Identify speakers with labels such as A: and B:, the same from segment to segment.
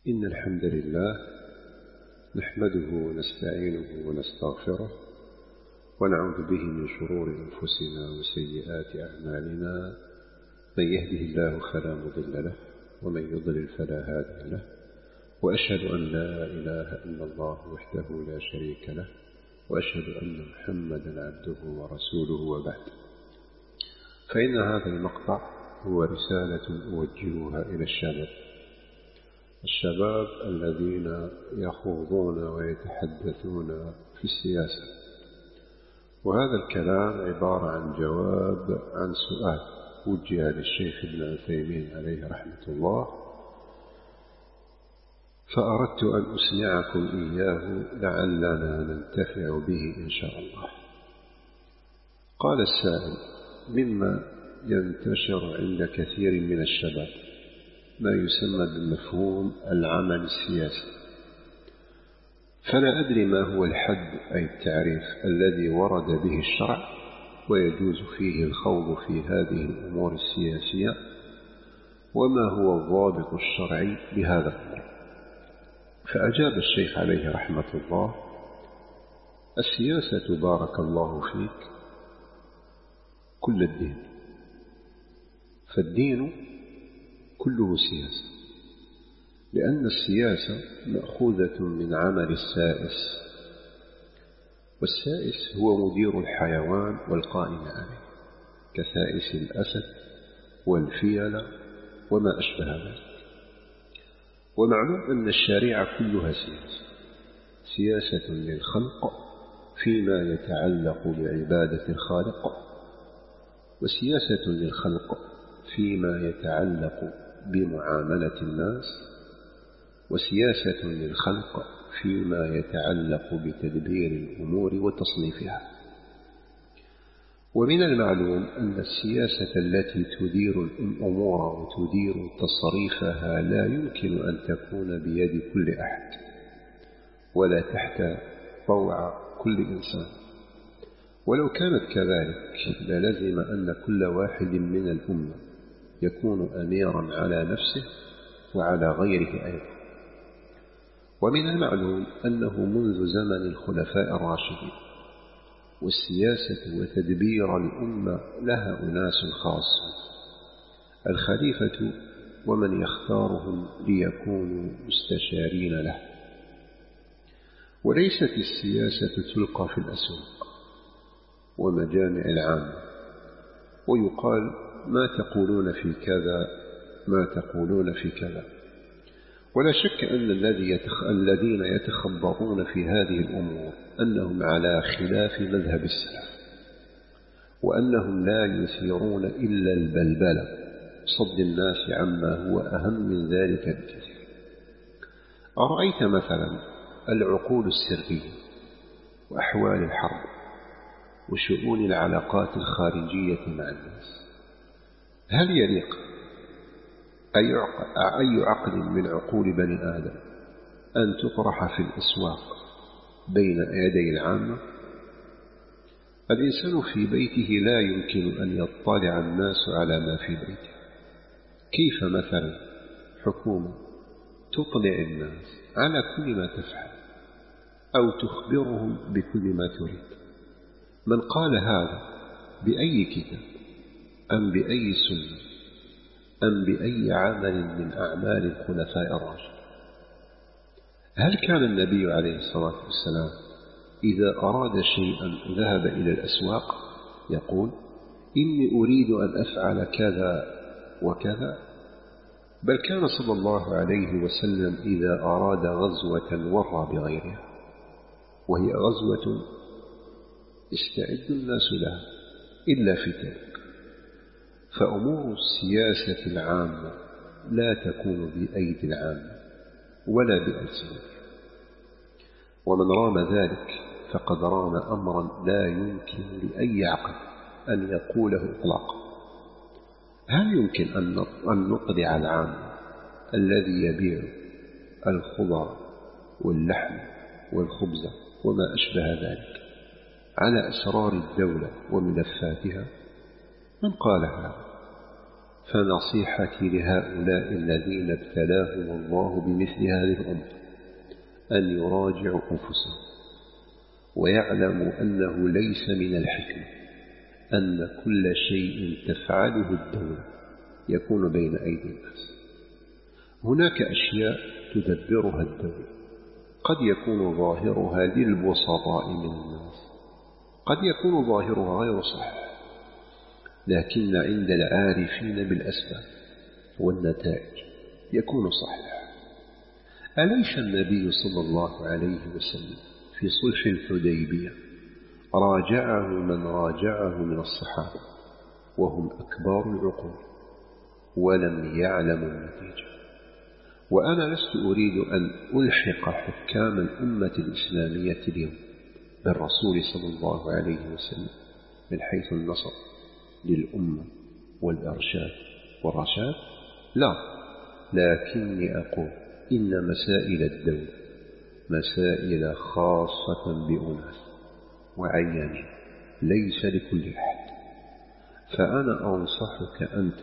A: إن الحمد لله نحمده ونستعينه ونستغفره ونعوذ به من شرور أنفسنا وسيئات أعمالنا. من يهده الله فلا مضل له ومن يضلل فلا هادي له، وأشهد أن لا إله إلا الله وحده لا شريك له، وأشهد أن محمدا عبده ورسوله، وبعد. فإن هذا المقطع هو رسالة أوجهها إلى الشباب الذين يخوضون ويتحدثون في السياسة. وهذا الكلام عبارة عن جواب عن سؤال وجه للشيخ ابن عثيمين عليه رحمة الله، فأردت أن أسمعكم إياه لعلنا ننتفع به إن شاء الله. قال السائل: مما ينتشر عند كثير من الشباب ما يسمى بمفهوم العمل السياسي، فلا أدري ما هو الحد أي التعريف الذي ورد به الشرع ويجوز فيه الخوض في هذه الأمور السياسية، وما هو الضابط الشرعي بهذا الأمر. فأجاب الشيخ عليه رحمة الله: السياسة بارك الله فيك كل الدين، فالدين كله سياسة، لأن السياسة مأخوذة من عمل السائس، والسائس هو مدير الحيوان والقائم عليه، كسائس الأسد والفيلة وما أشبه ذلك. ومعلوم أن الشريعة كلها سياسة للخلق فيما يتعلق بعبادة الخالق، وسياسة للخلق فيما يتعلق بمعاملة الناس، وسياسة للخلق فيما يتعلق بتدبير الأمور وتصنيفها. ومن المعلوم أن السياسة التي تدير الأمور وتدير تصريفها لا يمكن أن تكون بيد كل أحد ولا تحت طوع كل إنسان، ولو كانت كذلك للزم أن كل واحد من الأمة يكون أميرا على نفسه وعلى غيره أيضا. ومن المعلوم أنه منذ زمن الخلفاء الراشدين والسياسة وتدبير الأمة لها أناس خاصة، الخليفة ومن يختارهم ليكونوا مستشارين له. وليست السياسة تلقى في الأسواق ومجامع العامة ويقال ما تقولون في كذا ما تقولون في كذا. ولا شك أن الذين يتخبطون في هذه الأمور أنهم على خلاف مذهب السلف، وأنهم لا يثيرون إلا البلبلة، صد الناس عما هو أهم من ذلك بكثير. أرأيت مثلا العقول السرية وأحوال الحرب وشؤون العلاقات الخارجية مع الناس، هل يليق أي عقل من عقول بني آدم أن تطرح في الأسواق بين يدي العامة؟ الإنسان في بيته لا يمكن أن يطلع الناس على ما في بيته. كيف مثلا حكومة تطلع الناس على كل ما تفعل أو تخبرهم بكل ما تريد؟ من قال هذا بأي كتاب أم بأي سنة أم بأي عمل من أعمال الخلفاء الراشدين؟ هل كان النبي عليه الصلاة والسلام إذا أراد شيئا ذهب إلى الأسواق يقول: إني أريد أن أفعل كذا وكذا؟ بل كان صلى الله عليه وسلم إذا أراد غزوة ورى بغيرها، وهي غزوة يستعد الناس لها إلا في تلك. فأمور السياسة العامة لا تكون بأيدي العامة ولا بألسنتهم، ومن رام ذلك فقد رام أمرا لا يمكن لأي عقل أن يقوله إطلاقا. هل يمكن أن نقضي العامة الذي يبيع الخضر واللحم والخبز وما أشبه ذلك على أسرار الدولة وملفاتها؟ من قال هذا؟ فنصيحتي لهؤلاء الذين ابتلاهم الله بمثل هذه الأمر أن يراجعوا أنفسهم ويعلموا أنه ليس من الحكمة أن كل شيء تفعله الدولة يكون بين أيدي الناس. هناك أشياء تدبرها الدولة قد يكون ظاهرها للبسطاء من الناس، قد يكون ظاهرها غير صحيح، لكن عند العارفين بالأسباب والنتائج يكون صحيح. أليس النبي صلى الله عليه وسلم في صلح الحديبية راجعه من راجعه من الصحابة وهم أكبار العقول ولم يعلموا النتيجة؟ وأنا لست أريد أن ألحق حكام الأمة الإسلامية اليوم بالرسول صلى الله عليه وسلم من حيث النصر للأمة والإرشاد والرشاد، لا، لكني أقول إن مسائل الدولة مسائل خاصة بأناس وعيانين ليس لكل أحد. فأنا أنصحك أنت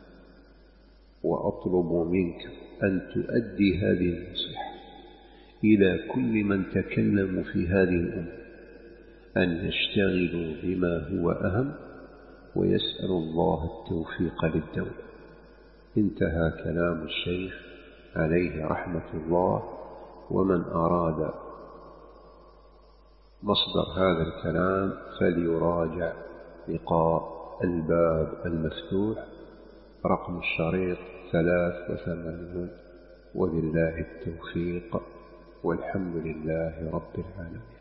A: وأطلب منك أن تؤدي هذه النصيحة إلى كل من تكلم في هذه الأمة أن يشتغلوا بما هو أهم ويسأل الله التوفيق للدولة. انتهى كلام الشيخ عليه رحمة الله. ومن أراد مصدر هذا الكلام فليراجع لقاء الباب المفتوح رقم الشريط 83. وبالله التوفيق والحمد لله رب العالمين.